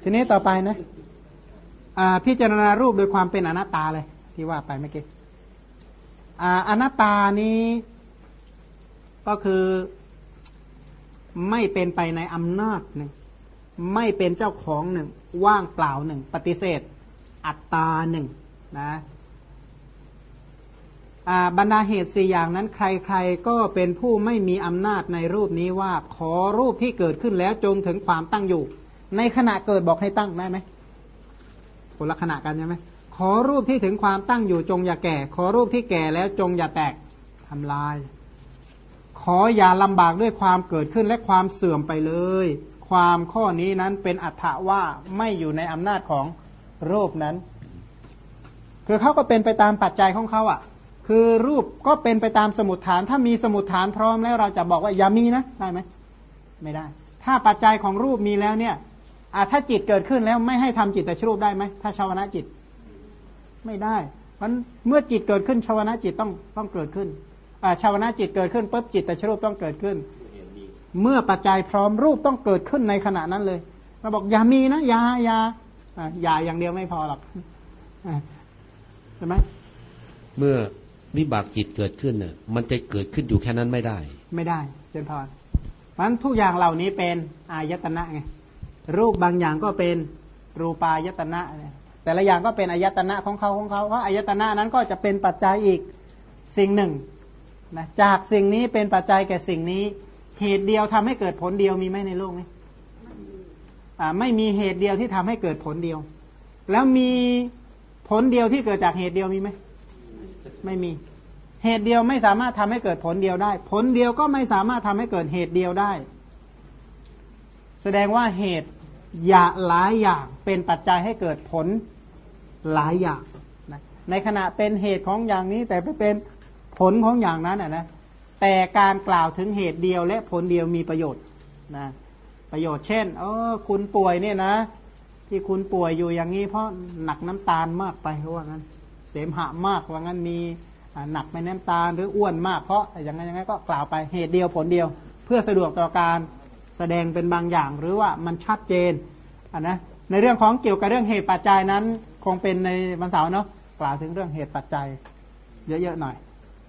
ทีนี้ต่อไปนะพิจารณารูปโดยความเป็นอนัตตาเลยที่ว่าไปเมื่อกี้อนัตตานี้ก็คือไม่เป็นไปในอำนาจหนึ่งไม่เป็นเจ้าของหนึ่งว่างเปล่าหนึ่งปฏิเสธอัตตาหนึ่งนะบรรดาเหตุสี่อย่างนั้นใครๆก็เป็นผู้ไม่มีอำนาจในรูปนี้ว่าขอรูปที่เกิดขึ้นแล้วจงถึงความตั้งอยู่ในขณะเกิดบอกให้ตั้งได้ไหมคนละขณะกันใช่ไหมขอรูปที่ถึงความตั้งอยู่จงอย่าแก่ขอรูปที่แก่แล้วจงอย่าแตกทำลายขออย่าลำบากด้วยความเกิดขึ้นและความเสื่อมไปเลยความข้อนี้นั้นเป็นอัตถะว่าไม่อยู่ในอำนาจของรูปนั้นคือเขาก็เป็นไปตามปัจจัยของเขาอ่ะคือรูปก็เป็นไปตามสมุฏฐานถ้ามีสมุฏฐานพร้อมแล้วเราจะบอกว่าอย่ามีนะได้ไหมไม่ได้ถ้าปัจจัยของรูปมีแล้วเนี่ยถ้าจิตเกิดขึ้นแล้วไม่ให้ทำจิตตชรูปได้ไหมถ้าชาวนะจิตไม่ได้เพราะเมื่อจิตเกิดขึ้นชาวนะจิตต้องเกิดขึ้นชาวนะจิตเกิดขึ้นปุ๊บจิตตชรูปต้องเกิดขึ้นเมื่อปัจจัยพร้อมรูปต้องเกิดขึ้นในขณะนั้นเลยเราบอกอย่ามีนะอย่าอย่างเดียวไม่พอหรอกใช่ไหมเมื่อวิบากจิตเกิดขึ้นน่ะมันจะเกิดขึ้นอยู่แค่นั้นไม่ได้เจนพรเพราะฉะนั้นทุกอย่างเหล่านี้เป็นอายตนะไงรูปบางอย่างก็เป็นรูปายตนะแต่ละอย่างก็เป็นอายตนะของเขาเพราะอายตนะนั้นก็จะเป็นปัจจัยอีกสิ่งหนึ่งนะจากสิ่งนี้เป็นปัจจัยแก่สิ่งนี้เหตุเดียวทำให้เกิดผลเดียวมีไหมในโลกนี้ไม่มีเหตุเดียวที่ทำให้เกิดผลเดียวแล้วมีผลเดียวที่เกิดจากเหตุเดียวมีไหมไม่มีเหตุเดียวไม่สามารถทำให้เกิดผลเดียวได้ผลเดียวก็ไม่สามารถทำให้เกิดเหตุเดียวได้แสดงว่าเหตุหลายอย่างเป็นปัจจัยให้เกิดผลหลายอย่างนะในขณะเป็นเหตุของอย่างนี้แต่เป็นผลของอย่างนั้นนะแต่การกล่าวถึงเหตุเดียวและผลเดียวมีประโยชน์นะประโยชน์เช่นคุณป่วยเนี่ยนะที่คุณป่วยอยู่อย่างนี้เพราะหนักน้ำตาลมากไปว่างั้นเสมหะมากว่างั้นมีหนักไปน้ำตาลหรืออ้วนมากเพราะอย่างนั้นก็กล่าวไปเหตุเดียวผลเดียวเพื่อสะดวกต่อการแสดงเป็นบางอย่างหรือว่ามันชัดเจนนะในเรื่องของเกี่ยวกับเรื่องเหตุปัจจัยนั้นคงเป็นในวันเสาร์เนาะกล่าวถึงเรื่องเหตุปัจจัยเยอะๆหน่อย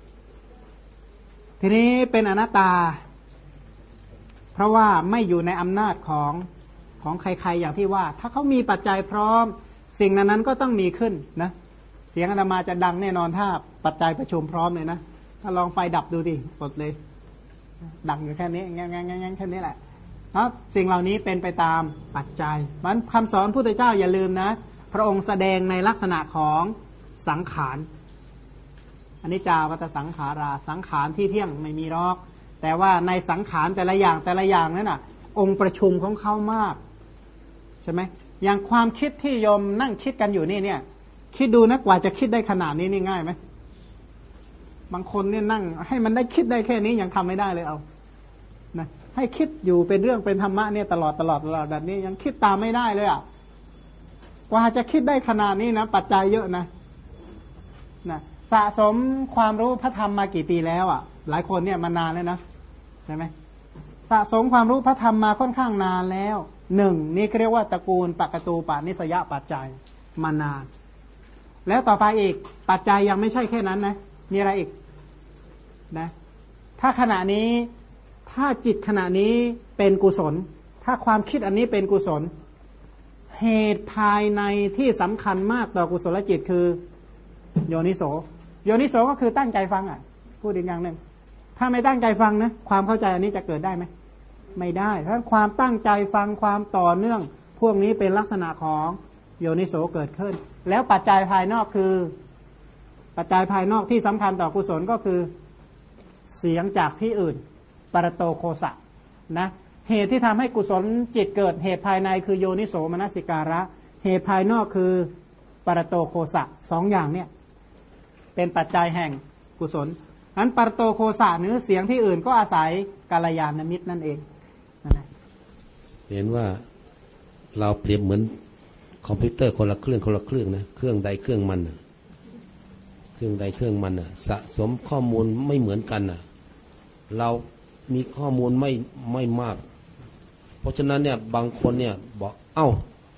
ทีนี้เป็นอนัตตาเพราะว่าไม่อยู่ในอำนาจของใครๆอย่างที่ว่าถ้าเขามีปัจจัยพร้อมสิ่งนั้นก็ต้องมีขึ้นนะเสียงอาตมาจะดังแน่นอนถ้าปัจจัยประชุมพร้อมเลยนะถ้าลองไฟดับดูดิอดเลยดังอยู่แค่นี้แง่ๆแค่นี้แหละเพราะสิ่งเหล่านี้เป็นไปตามปัจจัยมันคำสอนพุทธเจ้าอย่าลืมนะพระองค์แสดงในลักษณะของสังขารอนิจจาวัฏสังขาราสังขารที่เที่ยงไม่มีหรอกแต่ว่าในสังขารแต่ละอย่างนั้นน่ะองค์ประชุมของเขามากใช่ไหมอย่างความคิดที่โยมนั่งคิดกันอยู่นี่เนี่ยคิดดูนะกว่าจะคิดได้ขนาดนี้นี่ง่ายไหมบางคนเนี่ยนั่งให้มันได้คิดได้แค่นี้ยังทำไม่ได้เลยเอานะให้คิดอยู่เป็นเรื่องเป็นธรรมะเนี่ยตลอดแบบนี้ยังคิดตามไม่ได้เลยอ่ะกว่าจะคิดได้ขนาดนี้นะปัจจัยเยอะนะสะสมความรู้พระธรรมมากี่ปีแล้วอ่ะหลายคนเนี่ยมานานแล้วนะใช่ไหมสะสมความรู้พระธรรมมาค่อนข้างนานแล้วหนึ่งนี่เรียกว่าตระกูลปกตูปนิสยปัจจัยมานานแล้วต่อไปอีกปัจจัยยังไม่ใช่แค่นั้นนะมีอะไรอีกนะถ้าขณะนี้ถ้าจิตขณะนี้เป็นกุศลถ้าความคิดอันนี้เป็นกุศลเหตุภายในที่สำคัญมากต่อกุศลจิตคือโยนิโสก็คือตั้งใจฟังอ่ะพูดอีกอย่างหนึ่งถ้าไม่ตั้งใจฟังนะความเข้าใจอันนี้จะเกิดได้ไหมไม่ได้เพราะความตั้งใจฟังความต่อเนื่องพวกนี้เป็นลักษณะของโยนิโสเกิดขึ้นแล้วปัจจัยภายนอกคือปัจจัยภายนอกที่สำคัญต่อกุศลก็คือเสียงจากที่อื่นปรโตโคสะนะเหตุที่ทำให้กุศลจิตเกิดเหตุภายในคือโยนิโสมนสิการะเหตุภายนอกคือปรโตโคสะสองอย่างเนี่ยเป็นปัจจัยแห่งกุศลนั้นปรโตโคสะเนื้อเสียงที่อื่นก็อาศัยกัลยาณมิตรนั่นเองเห็นว่าเราเปรียบเหมือนคอมพิวเตอร์คนละเครื่องนะเครื่องใดเครื่องมันเครื่องใดเครื่องมันสะสมข้อมูลไม่เหมือนกันเรามีข้อมูลไม่มากเพราะฉะนั้นเนี่ยบางคนเนี่ยบอก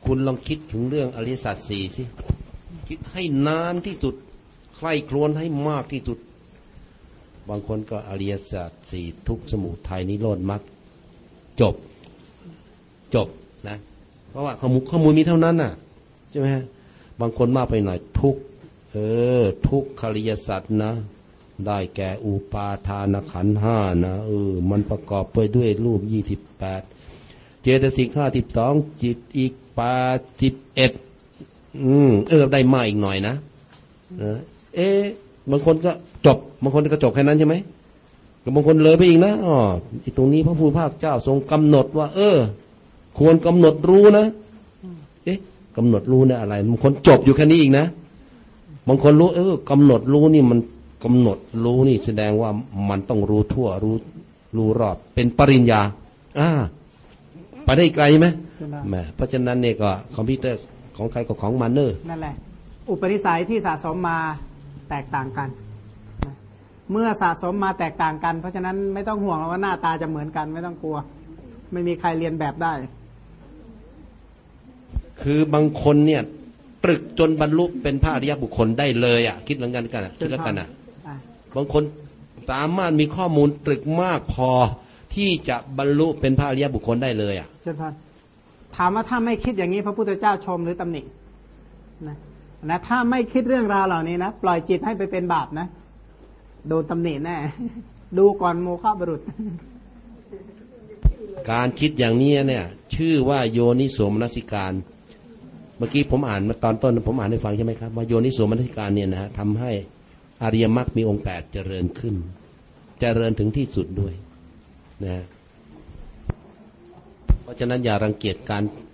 คุณลองคิดถึงเรื่องอริยสัจสี่สิคิดให้นานที่สุดใคร่ครวญให้มากที่สุดบางคนก็อริยสัจสี่ทุกข์สมุทัยนิโรธมรรคจบนะเพราะว่าข้อมูลมีเท่านั้นน่ะใช่ไหมฮะบางคนมากไปหน่อยทุกข์ทุกขอริยสัจนะได้แก่อุปาทานขันธ์ห้านะมันประกอบไปด้วยรูป28เจตสิก52จิตอีก81ได้มาอีกหน่อยนะบางคนก็จบบางคนก็จบแค่นั้นใช่ไหมบางคนเลยไปอีกนะตรงนี้พระผู้ภาคเจ้าทรงกำหนดว่าควรกำหนดรู้นะกำหนดรู้เนี่ยอะไรบางคนจบอยู่แค่นี้อีกนะบางคนรู้กำหนดรู้นี่มันกำหนดรู้นี่แสดงว่ามันต้องรู้ทั่วรู้รอบเป็นปริญญาไปได้ไกลไหมแม่เพราะฉะนั้นเนี่ยก็คอมพิวเตอร์ของใครก็ของมันนั่นแหละอุปนิสัยที่สะสมมาแตกต่างกันเมื่อสะสมมาแตกต่างกันเพราะฉะนั้นไม่ต้องห่วงว่าหน้าตาจะเหมือนกันไม่ต้องกลัวไม่มีใครเรียนแบบได้คือบางคนเนี่ยตรึกจนบรรลุเป็นพระอริยบุคคลได้เลยคิดเหมือนกันคิดแล้วกันบางคนสามารถมีข้อมูลตรึกมากพอที่จะบรรลุเป็นพระอริยบุคคลได้เลยเช่นกันถามว่าถ้าไม่คิดอย่างนี้พระพุทธเจ้าชมหรือตำหนินะถ้าไม่คิดเรื่องราวเหล่านี้นะปล่อยจิตให้ไปเป็นบาปนะโดนตำหนิแน่ดูก่อนโมฆะบุรุษการคิดอย่างนี้เนี่ยชื่อว่าโยนิโสมนสิการเมื่อกี้ผมอ่านมาตอนต้นผมอ่านให้ฟังใช่ไหมครับว่าโยนิโสมนสิการเนี่ยนะฮะทำให้อริยมรรคมีองค์8เจริญขึ้นเจริญถึงที่สุดด้วยนะเพราะฉะนั้นอย่ารังเกียจ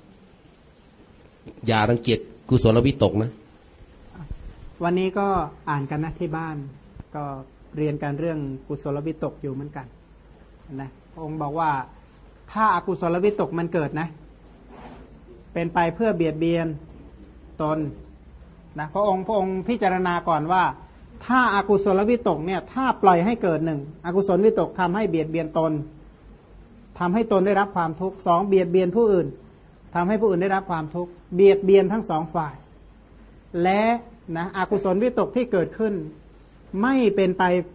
กุศลวิตกนะวันนี้ก็อ่านกันนะที่บ้านก็เรียนกันเรื่องกุศลวิตกอยู่เหมือนกันนะพระองค์บอกว่าถ้าอกุศลวิตกมันเกิดนะเป็นไปเพื่อเบียดเบียนตนนะพระองค์พิจารณาก่อนว่าถ้าอากุศลวิตกเนี่ยถ้าปล่อยให้เกิด1อกุศลวิตกทำให้เบียดเบียนตนทำให้ตนได้รับความทุกข์2เบียดเบียนผู้อื่นทำให้ผู้อื่นได้รับความทุกข์เบียดเบียนทั้ง2ฝ่ายและนะอกุศลวิตกที่เกิดขึ้นไม่เป็น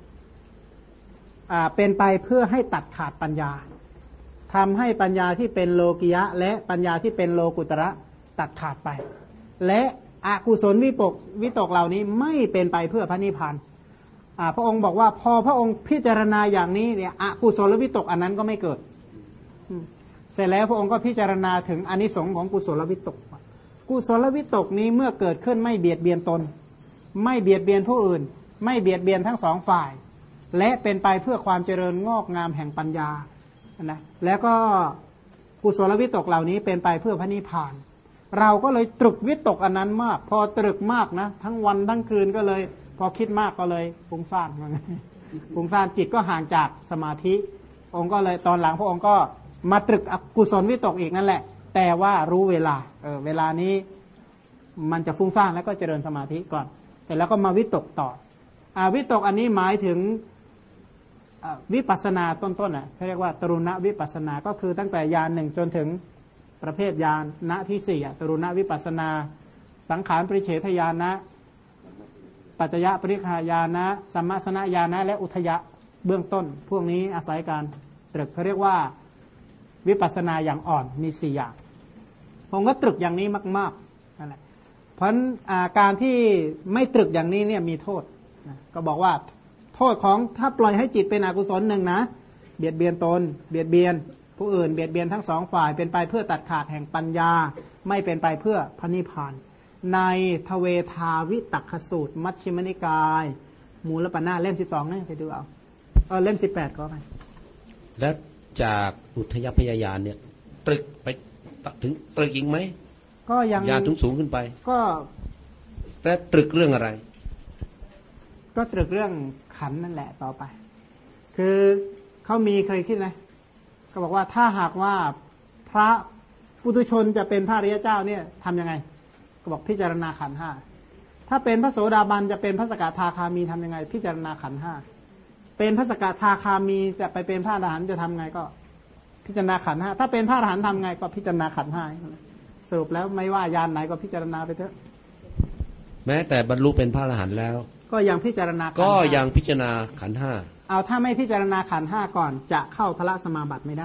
ไปเพื่อให้ตัดขาดปัญญาทำให้ปัญญาที่เป็นโลกิยะและปัญญาที่เป็นโลกุตระตัดขาดไปและอกุศลวิตกเหล่านี้ไม่เป็นไปเพื่อพระนิพพานพระองค์บอกว่าพอพระองค์พิจารณาอย่างนี้เนี่ยอกุศลวิตกอันนั้นก็ไม่เกิดเสร็จแล้วพระองค์ก็พิจารณาถึงอานิสงส์ของกุศลวิตกกุศลวิตกนี้เมื่อเกิดขึ้นไม่เบียดเบียนตนไม่เบียดเบียนผู้อื่นไม่เบียดเบียนทั้งสองฝ่ายและเป็นไปเพื่อความเจริญงอกงามแห่งปัญญานะแล้วก็กุศลวิตกเหล่านี้เป็นไปเพื่อพระนิพพานเราก็เลยตรึกวิตกอันนั้นมากพอตรึกมากนะทั้งวันทั้งคืนก็เลยพอคิดมากก็เลยฟุ้งซ่านฟุ้งซ่านจิตก็ห่างจากสมาธิองค์ก็เลยตอนหลังพระองค์ก็มาตรึกอกุศลวิตกอีกนั่นแหละแต่ว่ารู้เวลาเวลานี้มันจะฟุ้งซ่านแล้วก็เจริญสมาธิก่อนแต่แล้วก็มาวิตกต่อวิตกอันนี้หมายถึงวิปัสสนาต้นๆเขาเรียกว่าตรุณวิปัสสนาก็คือตั้งแต่ญาณ1จนถึงประเภทญาณที่4ตรุณวิปัสสนาสังขารปริเฉทญาณปัจจยปริฆายานะสัมมาสนญาณและอุทยะเบื้องต้นพวกนี้อาศัยการตรึกเขาเรียกว่าวิปัสสนาอย่างอ่อนมี4อย่างผมก็ตรึกอย่างนี้มากๆนั่นแหละเพราะการที่ไม่ตรึกอย่างนี้เนี่ยมีโทษก็บอกว่าโทษของถ้าปล่อยให้จิตเป็นอกุศล1นะเบียดเบียนตนเบียดเบียนผู้อื่นเบียดเบียนทั้ง2ฝ่ายเป็นไปเพื่อตัดขาดแห่งปัญญาไม่เป็นไปเพื่อพระนิพพานในทเวทาวิตักขสูตรมัชฌิมนิกายมูลปัญนาเล่ม12นะไปดูเอาเล่ม18ก็ไปและจากอุทยพยายานเนี่ยตรึกไปถึงตรึกอีกไหมก็ยังญาณสูงขึ้นไปก็แต่ตรึกเรื่องอะไรก็ตรึกเรื่องขันนั่นแหละต่อไปคือเขาเคยคิดไหมเขาบอกว่าถ้าหากว่าพระปุถุชนจะเป็นพระอริยเจ้าเนี่ยทำยังไงก็บอกพิจารณาขันธ์5ถ้าเป็นพระโสดาบันจะเป็นพระสกทาคามีทำยังไงพิจารณาขันธ์5เป็นพระสกทาคามีจะไปเป็นพระอรหันต์จะทำไงก็พิจารณาขันธ์5ถ้าเป็นพระอรหันต์ทำไงก็พิจารณาขันธ์5 สรุปแล้วไม่ว่ายานไหนก็พิจารณาไปเถอะแม้แต่บรรลุเป็นพระอรหันต์แล้วก็ยังพิจารณาก็ยังพิจารณาขันธ์ห้าเอาถ้าไม่พิจารณาขันธ์ห้าก่อนจะเข้าพระสมาบัติไม่ได้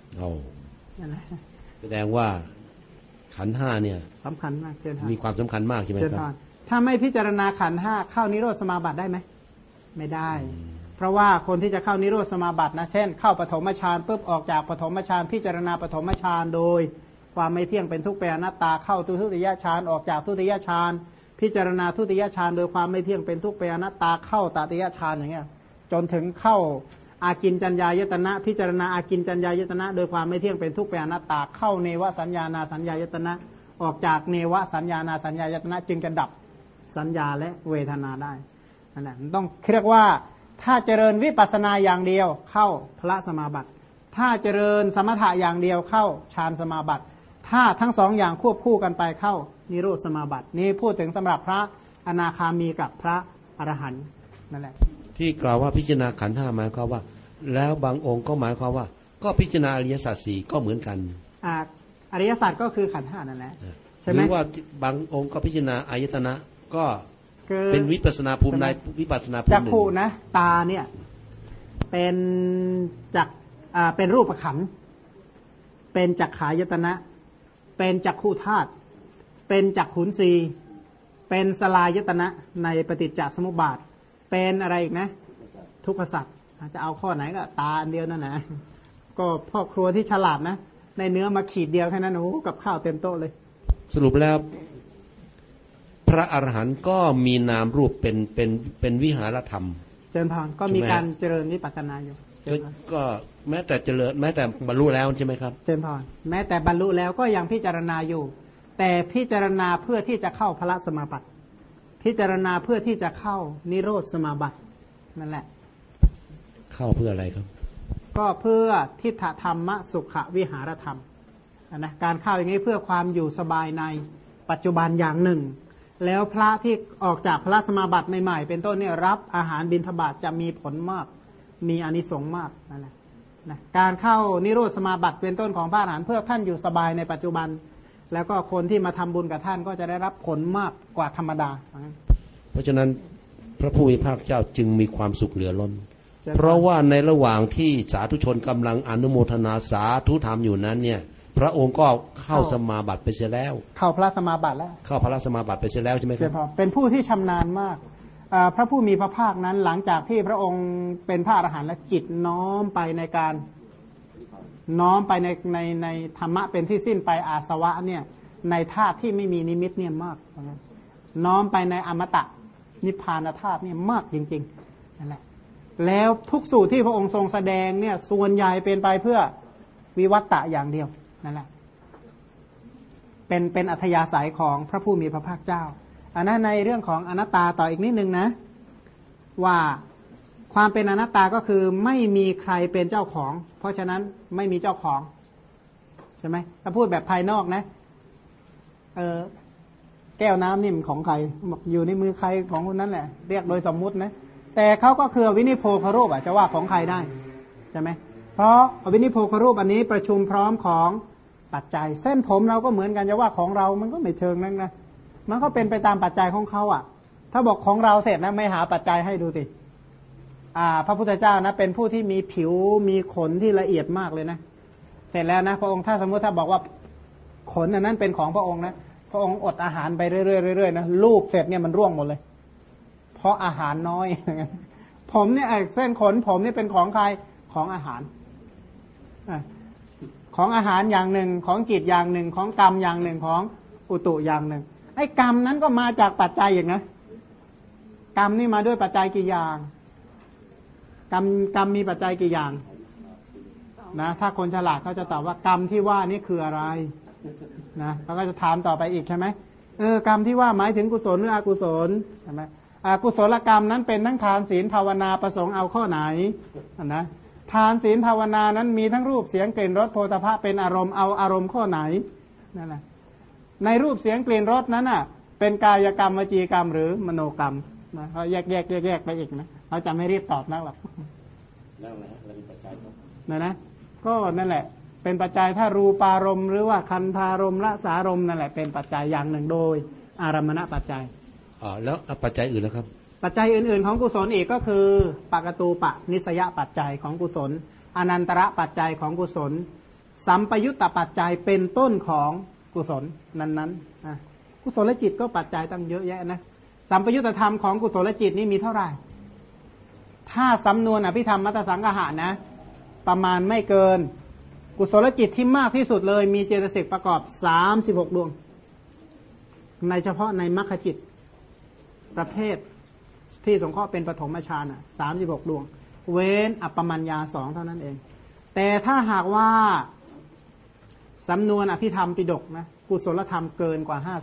แสดงว่าขันธ์ห้าเนี่ยสำคัญมากมีความสำคัญมากใช่ไหมครับถ้าไม่พิจารณาขันธ์ห้าเข้านิโรธสมาบัติได้ไหมไม่ได้เพราะว่าคนที่จะเข้านิโรธสมาบัตินะเช่นเข้าปฐมฌานปุ๊บออกจากปฐมฌานพิจารณาปฐมฌานโดยความไม่เที่ยงเป็นทุกข์เป็นอนัตตาเข้าทุติยฌานออกจากทุติยฌานพิจารณาทุติยฌานโดยความไม่เที่ยงเป็นทุกข์เป็นอนัตตาเข้าตติยฌานอย่างเงี้ยจนถึงเข้าอากินจัญญายตนะพิจารณาอากินจัญญายตนะโดยความไม่เที่ยงเป็นทุกข์เป็นอนัตตาเข้าเนวสัญญานาสัญญายตนะออกจากเนวสัญญานาสัญญายตนะจึงจะดับสัญญาและเวทนาได้นั่นแหละมันต้องเรียกว่าถ้าเจริญวิปัสสนาอย่างเดียวเข้าพระสมาบัติถ้าเจริญสมถะอย่างเดียวเข้าฌานสมาบัติถ้าทั้งสองอย่างควบคู่กันไปเข้านิโรธสมาบัตินี่พูดถึงสำหรับพระอนาคามีกับพระอรหันต์นั่นแหละที่กล่าวว่าพิจารณาขันธ์ห้าหมายความว่าแล้วบางองค์ก็หมายความว่าก็พิจารณาอริยสัจสี่ก็เหมือนกันอริยสัจก็คือขันธ์ห้านั่นแหละใช่ไหมหรือว่าบางองค์ก็พิจารณาอายตนะก็เป็นวิปัสสนาภูมิในวิปัสสนาภูมิหนึ่งจักขุนะตาเนี่ยเป็นจักเป็นรูปขันธ์เป็นจักขายตนะเป็นจักขุธาตุเป็นจักขุนสีเป็นสลายตนะในปฏิจจสมุปบาทเป็นอะไรอีกนะทุกขสัจจะเอาข้อไหนก็ตาอันเดียวนั่นนะก็พ่อครัวที่ฉลาดนะในเนื้อมาขีดเดียวแค่นั้นโอ้กับข้าวเต็มโต๊ะเลยสรุปแล้วพระอรหันต์ก็มีนามรูปเป็นวิหารธรรมเจริญพรก็มีการเจริญวิปัสสนาอยู่ก็แม้แต่เจริญแม้แต่บรรลุแล้วใช่ไหมครับเจริญพรแม้แต่บรรลุแล้วก็ยังพิจารณาอยู่แต่พิจารณาเพื่อที่จะเข้าพระสมาบัติพิจารณาเพื่อที่จะเข้านิโรธสมาบัตินั่นแหละเข้าเพื่ออะไรครับก็เพื่อทิฏฐธรรมสุขวิหารธรรมนะการเข้าอย่างนี้เพื่อความอยู่สบายในปัจจุบันอย่างหนึ่งแล้วพระที่ออกจากพระสมาบัติใหม่ๆเป็นต้นเนี่ยรับอาหารบิณฑบาตจะมีผลมากมีอานิสงส์มากนั่นแหละนะการเข้านิโรธสมาบัติเป็นต้นของพระอรหันต์เพื่อท่านอยู่สบายในปัจจุบันแล้วก็คนที่มาทำบุญกับท่านก็จะได้รับผลมากกว่าธรรมดาเพราะฉะนั้นพระผู้มีพระเจ้าจึงมีความสุขเหลือล้นเพราะว่าในระหว่างที่สาธุชนกำลังอนุโมทนาสาธุธรรมอยู่นั้นเนี่ยพระองค์ก็เข้าสมาบัติไปเสียแล้วเข้าพระสมาบัติแล้วเข้าพระสมาบัติไปเสียแล้วใช่ไหมครับเป็นผู้ที่ชำนาญมากพระผู้มีพระภาคนั้นหลังจากที่พระองค์เป็นพระอรหันต์และจิตน้อมไปในการน้อมไปในธรรมะเป็นที่สิ้นไปอาสวะเนี่ยในธาตุที่ไม่มีนิมิตเนี่ยมากน้อมไปในอมตะนิพพานธาตุเนี่ยมากจริงๆนั่นแหละแล้วทุกสูตรที่พระองค์ทรงแสดงเนี่ยส่วนใหญ่เป็นไปเพื่อวิวัตตะอย่างเดียวนั่นแหละเป็นอัธยาศัยของพระผู้มีพระภาคเจ้าอันนั้นในเรื่องของอนัตตาต่ออีกนิดนึงนะว่าความเป็นอนัตตาก็คือไม่มีใครเป็นเจ้าของเพราะฉะนั้นไม่มีเจ้าของใช่ไหมถ้าพูดแบบภายนอกนะแก้วน้ำนี่มันของใครอยู่ในมือใครของคนนั้นแหละเรียกโดยสมมุตินะแต่เขาก็คือวินิโพครูปจะว่าของใครได้ใช่ไหมเพราะวินิโพครูปอันนี้ประชุมพร้อมของปัจจัยเส้นผมเราก็เหมือนกันจะว่าของเรามันก็ไม่เชิงนั่นนะมันก็เป็นไปตามปัจจัยของเขาอ่ะถ้าบอกของเราเสร็จนะไม่หาปัจจัยให้ดูสิพระพุทธเจ้านะเป็นผู้ที่มีผิวมีขนที่ละเอียดมากเลยนะเสร็จแล้วนะพระองค์ถ้าสมมติถ้าบอกว่าขนอันนั้นเป็นของพระองค์นะพระองค์อดอาหารไปเรื่อยๆนะลูกเสร็จเนี่ยมันร่วงหมดเลยเพราะอาหารน้อยผมเนี่ยเส้นขนผมนี่เป็นของใครของอาหารของอาหารอย่างหนึ่งของจิตอย่างหนึ่งของกรรมอย่างหนึ่งของอุตุอย่างหนึ่งไอ้กรรมนั้นก็มาจากปัจจัยอย่างนะกรรมนี่มาด้วยปัจจัยกี่อย่างกรรมมีปัจจัยกี่อย่างนะถ้าคนฉลาดเขาจะตอบว่ากรรมที่ว่านี่คืออะไรนะเขาก็จะถามต่อไปอีกใช่ไหมกรรมที่ว่าหมายถึงกุศลหรืออกุศลใช่ไหมกุศลกรรมนั้นเป็นทั้งทานศีลภาวนาประสงค์เอาข้อไหนนะทานศีลภาวนานั้นมีทั้งรูปเสียงกลิ่นรสโผฏฐัพพะเป็นอารมณ์เอาอารมณ์ข้อไหนนั่นแหละในรูปเสียงกลิ่นรสนั้นน่ะเป็นกายกรรมวจีกรรมหรือมโนกรรมนะเขาแยกไปอีกนะเขาจะไม่รีบตอบนักหรอกนั่นแหละก็นั่นแหละเป็นปัจจัยถ้ารูปารมณ์หรือว่าคันธารมณ์รสารมณ์นั่นแหละเป็นปัจจัยอย่างหนึ่งโดยอารมณปัจจัยแล้วปัจจัยอื่นนะครับปัจจัยอื่นๆของกุศลอีกก็คือปกตูปนิสยปัจจัยของกุศลอนันตระปัจจัยของกุศลสัมปยุตตปัจจัยเป็นต้นของกุศลนั้นๆกุศลจิตก็ปัจจัยตั้งเยอะแยะนะสัมปยุตตธรรมของกุศลจิตนี่มีเท่าไหร่ถ้าสำนวนอภิธรรมมัตตสังฆะนะประมาณไม่เกินกุศลจิตที่มากที่สุดเลยมีเจตสิกประกอบ36ดวงในเฉพาะในมรรคจิตประเภทที่สงเคราะห์เป็นปฐมฌาน36ดวงเว้นอัปปมัญญา2เท่านั้นเองแต่ถ้าหากว่าสำนวนอภิธรรมปิฎกนะกุศลธรรมเกินกว่า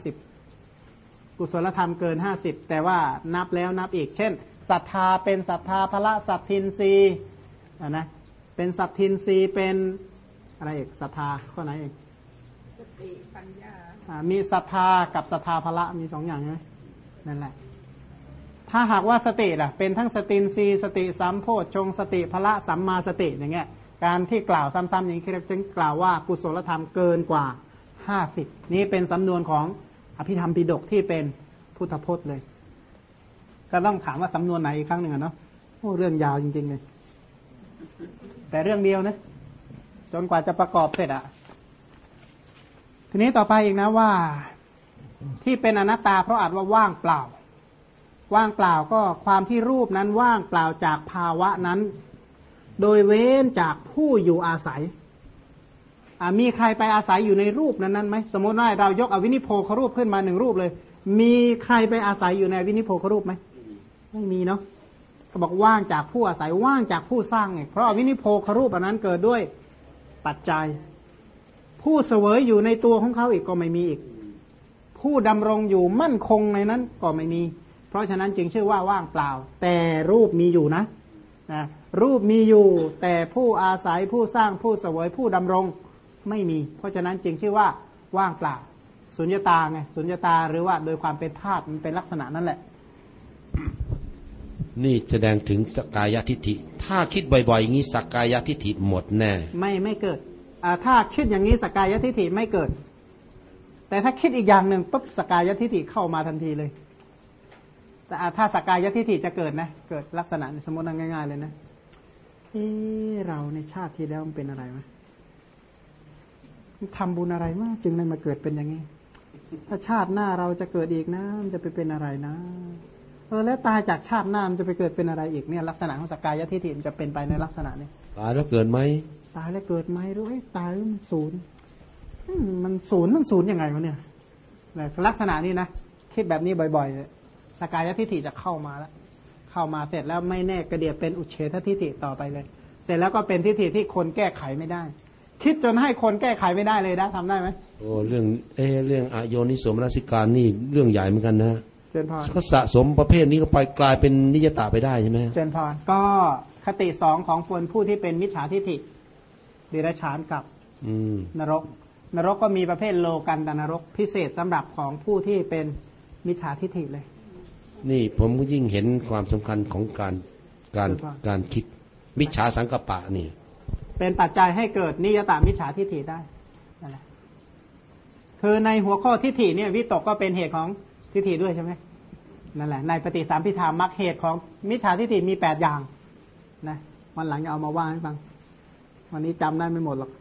50กุศลธรรมเกิน50แต่ว่านับแล้วนับอีกเช่นศรัทธาเป็นศรัทธาพละสัทธินรีนะเป็นสัทธินรีเป็นอะไรอีกศรัทธาข้อไหนเองสติปัญญามีศรัทธากับศรัทธาพละมี2อย่างไหมนั่นแหละถ้าหากว่าสติล่ะเป็นทั้งสตินรีสติสัมโพชฌงค์สติพละสัมมาสติอย่างเงี้ยการที่กล่าวซ้ำๆอย่างนี้จึงกล่าวว่ากุศลธรรมเกินกว่า50นี้เป็นสำนวนของอภิธรรมปิฎกที่เป็นพุทธพจน์เลยก็ต้องถามว่าสำนวนไหนอีกครั้งหนึ่งเนาะโอ้เรื่องยาวจริงๆเลยแต่เรื่องเดียวนะจนกว่าจะประกอบเสร็จทีนี้ต่อไปอีกนะว่าที่เป็นอนัตตาเพราะอาจว่าว่างเปล่าว่างเปล่าก็ความที่รูปนั้นว่างเปล่าจากภาวะนั้นโดยเว้นจากผู้อยู่อาศัยมีใครไปอาศัยอยู่ในรูปนั้นไหมสมมติว่าเรายกอวินิโพครูปขึ้นมา1รูปเลยมีใครไปอาศัยอยู่ในอวินิโพครูปไหมไม่มีเนาะเขาบอกว่างจากผู้อาศัยว่างจากผู้สร้างไงเพราะอวินิโพครูปอันนั้นเกิดด้วยปัจจัยผู้เสวยอยู่ในตัวของเขาอีกก็ไม่มีอีกผู้ดำรงอยู่มั่นคงในนั้นก็ไม่มีเพราะฉะนั้นจึงชื่อว่าว่างเปล่าแต่รูปมีอยู่นะรูปมีอยู่แต่ผู้อาศัยผู้สร้างผู้เสวยผู้ดำรงไม่มีเพราะฉะนั้นจึงชื่อว่าว่างเปล่าสุญญตาไงสุญญตาหรือว่าโดยความเป็นธาตุมันเป็นลักษณะนั่นแหละนี่แสดงถึงสักกายทิฏฐิถ้าคิดบ่อยๆอย่างนี้สักกายทิฏฐิหมดแน่ไม่เกิดถ้าคิดอย่างนี้สักกายทิฏฐิไม่เกิดแต่ถ้าคิดอีกอย่างหนึ่งปุ๊บสักกายทิฏฐิเข้ามาทันทีเลยแต่ถ้าสักกายทิฏฐิจะเกิดนะเกิดลักษณะสมมติง่ายๆเลยนะเราในชาติที่แล้วมันเป็นอะไรวะทำบุญอะไรมาจึงได้มาเกิดเป็นอย่างนี้ถ้าชาติหน้าเราจะเกิดอีกนะมันจะไปเป็นอะไรนะแล้วตายจากชาติหน้ามันจะไปเกิดเป็นอะไรอีกเนี่ยลักษณะของสักกายทิฏฐิมันจะเป็นไปในลักษณะนี้ตายแล้วเกิดไหมตายแล้วเกิดไหมรู้ตายแล้วมันศูนย์มันศูนย์ยังไงวะเนี่ยลักษณะนี้นะคิดแบบนี้บ่อยๆสักกายทิฏฐิจะเข้ามาแล้วเข้ามาเสร็จแล้วไม่แน่กระเดียดเป็นอุเฉททิฏฐิต่อไปเลยเสร็จแล้วก็เป็นทิฏฐิที่คนแก้ไขไม่ได้คิดจนให้คนแก้ไขไม่ได้เลยนะทำได้ไหมโอ้เรื่องอโยนิโสมนสิการนี่เรื่องใหญ่เหมือนกันนะเจนพรก็สะสมประเภทนี้ก็ไปกลายเป็นนิยตาไปได้ใช่ไหมเจนพรก็คติ2ของคนผู้ที่เป็นมิจฉาทิฏฐิเดรัจฉานกับนรกก็มีประเภทโลกันตนรกพิเศษสำหรับของผู้ที่เป็นมิจฉาทิฏฐิเลยนี่ผมก็ยิ่งเห็นความสำคัญของการคิดมิจฉาสังกัปปะนี่เป็นปัจจัยให้เกิดนิยตามิจฉาทิฏฐิได้นั่นแหละคือในหัวข้อทิฏฐิเนี่ยวิตกก็เป็นเหตุของทิฏฐิด้วยใช่ไหมนั่นแหละในปฏิสัมภิธามรรคเหตุของมิจฉาทิฏฐิมี8อย่างนะวันหลังจะเอามาว่าให้ฟังวันนี้จำได้ไม่หมดหรอก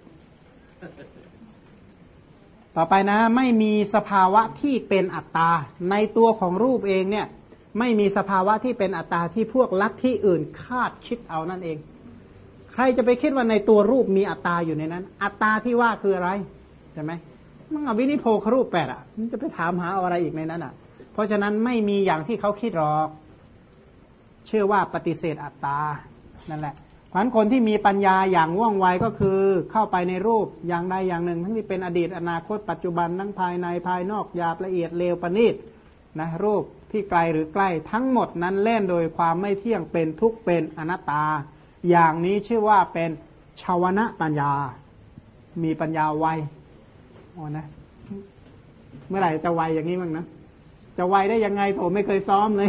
ต่อไปนะไม่มีสภาวะที่เป็นอัตตาในตัวของรูปเองเนี่ยไม่มีสภาวะที่เป็นอัตตาที่พวกลัทธิอื่นคาดคิดเอานั่นเองใครจะไปคิดว่าในตัวรูปมีอัตตาอยู่ในนั้นอัตตาที่ว่าคืออะไรใช่ไหมมันอวินิโพครูป8มันจะไปถามหาอะไรอีกในนั้นเพราะฉะนั้นไม่มีอย่างที่เขาคิดหรอกเชื่อว่าปฏิเสธอัตตานั่นแหละเพราะฉะนั้นคนที่มีปัญญาอย่างว่องไวก็คือเข้าไปในรูปอย่างใดอย่างหนึ่งทั้งที่เป็นอดีตอนาคตปัจจุบันทั้งภายในภายนอกหยาบละเอียดเลวประณีตนะรูปที่ไกลหรือใกล้ทั้งหมดนั้นเล่นโดยความไม่เที่ยงเป็นทุกข์เป็นอนัตตาอย่างนี้ชื่อว่าเป็นชาวนะปัญญามีปัญญาไวนะเมื่อไหร่จะไวอย่างนี้บ้างนะจะไวได้ยังไงโถไม่เคยซ้อมเลย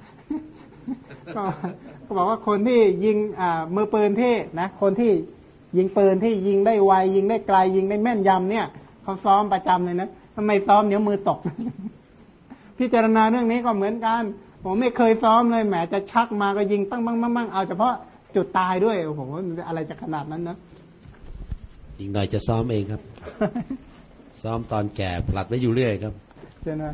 ก็บอกว่าคนที่ยิงมือปืนที่นะคนที่ยิงปืนที่ยิงได้ไวยิงได้ไกลยิงได้แม่นยำเนี่ยเขาซ้อมประจำเลยนะทำไมซ้อมเดี๋ยวมือตก พิจารณาเรื่องนี้ก็เหมือนกันผมไม่เคยซ้อมเลยแหมจะชักมาก็ยิงปั้งปั้งปั้งปั้งเอาเฉพาะจุดตายด้วยโอ้โหอะไรจะขนาดนั้นนะอีกหน่อยจะซ้อมเองครับ ซ้อมตอนแก่ผลัดไว้อยู่เรื่อยครับใช่ไหม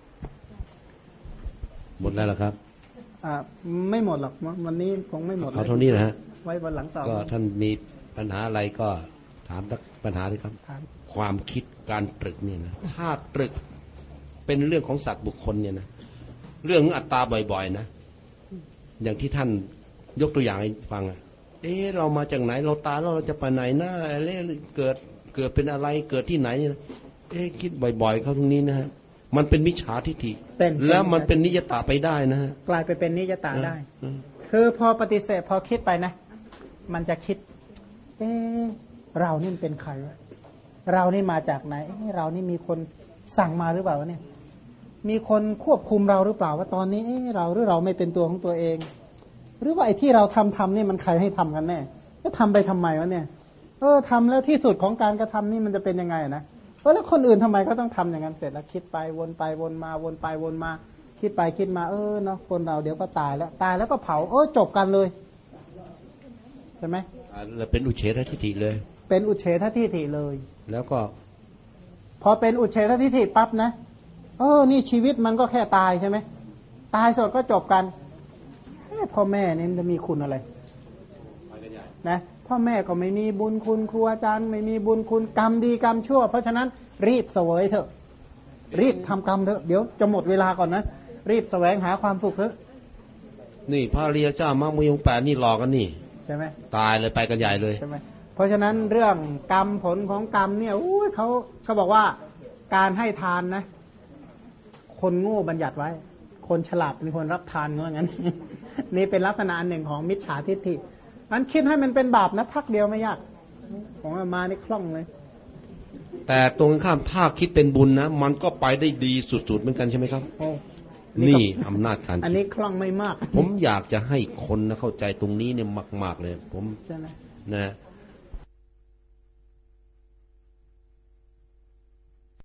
หมดแล้วเหรอครับไม่หมดหรอกวันนี้คงไม่หมดเอาเท่านี้นะฮะไว้วันหลังต่อก็ท่านมีปัญหาอะไรก็ถามปัญหาเลยครับความคิดการตรึกเนี่ยนะถ้าตรึกเป็นเรื่องของสัตว์บุคคลเนี่ยนะเรื่องของอัตตาบ่อยๆนะอย่างที่ท่านยกตัวอย่างให้ฟังเรามาจากไหนเราตายแล้วเราจะไปไหนนะอะไรเกิดเป็นอะไรเกิดที่ไหนเนี่ยคิดบ่อยๆเขาตรงนี้นะฮะมันเป็นมิจฉาทิฏฐิแล้วมันเป็นนิยตาไปได้นะฮะกลายไปเป็นนิยตาได้คือพอปฏิเสธพอคิดไปนะมันจะคิดเรานี่เป็นใครวะเรานี่มาจากไหนเรานี่มีคนสั่งมาหรือเปล่าวะเนี่ยมีคนควบคุมเราหรือเปล่าว่าตอนนี้เราหรือเราไม่เป็นตัวของตัวเองหรือว่าไอ้ที่เราทำนี่มันใครให้ทำกันแน่จะทำไปทำไมวะเนี่ยทำแล้วที่สุดของการกระทำนี่มันจะเป็นยังไงนะแล้วคนอื่นทำไมก็ต้องทำอย่างนั้นเสร็จแล้วคิดไปวนไปวนมาวนไปวนมาคิดไปคิดมาเนาะคนเราเดี๋ยวก็ตายแล้วก็เผาจบกันเลยใช่ไหมแล้วเป็นอุเฉททิฏฐิเลยเป็นอุเฉททิฏฐิเลยแล้วก็พอเป็นอุเฉททิฏฐิปั๊บนะนี่ชีวิตมันก็แค่ตายใช่ไหมตายสดก็จบกันพ่อแม่เนี่ยจะมีคุณอะไรนะพ่อแม่ก็ไม่มีบุญคุณครูอาจารย์ไม่มีบุญคุณกรรมดีกรรมชั่วเพราะฉะนั้นรีบเสวยเถอะรีบทำกรรมเถอะเดี๋ยวจะหมดเวลาก่อนนะรีบแสวงหาความสุขเถอะนี่พระเรียเจ้ามรรคมีองค์8นี่หลอกกันนี่ใช่ไหมตายเลยไปกันใหญ่เลยใช่ไหมเพราะฉะนั้นเรื่องกรรมผลของกรรมเนี่ยเขาบอกว่าการให้ทานนะคนโง่บัญญัติไว้คนฉลาดเป็นคนรับทานงั้น นี่เป็นลักษณะหนึ่งของมิจฉาทิฏฐิมันคิดให้มันเป็นบาปนะพักเดียวไม่ยากของมานี่คล่องเลยแต่ตรงข้ามถ้าคิดเป็นบุญนะมันก็ไปได้ดีสุดๆเหมือนกันใช่ไหมครับนี่อำนาจการอันนี้คล่องไม่มากผมอยากจะให้คนนะเข้าใจตรงนี้เนี่ยมากๆเลยผมนะ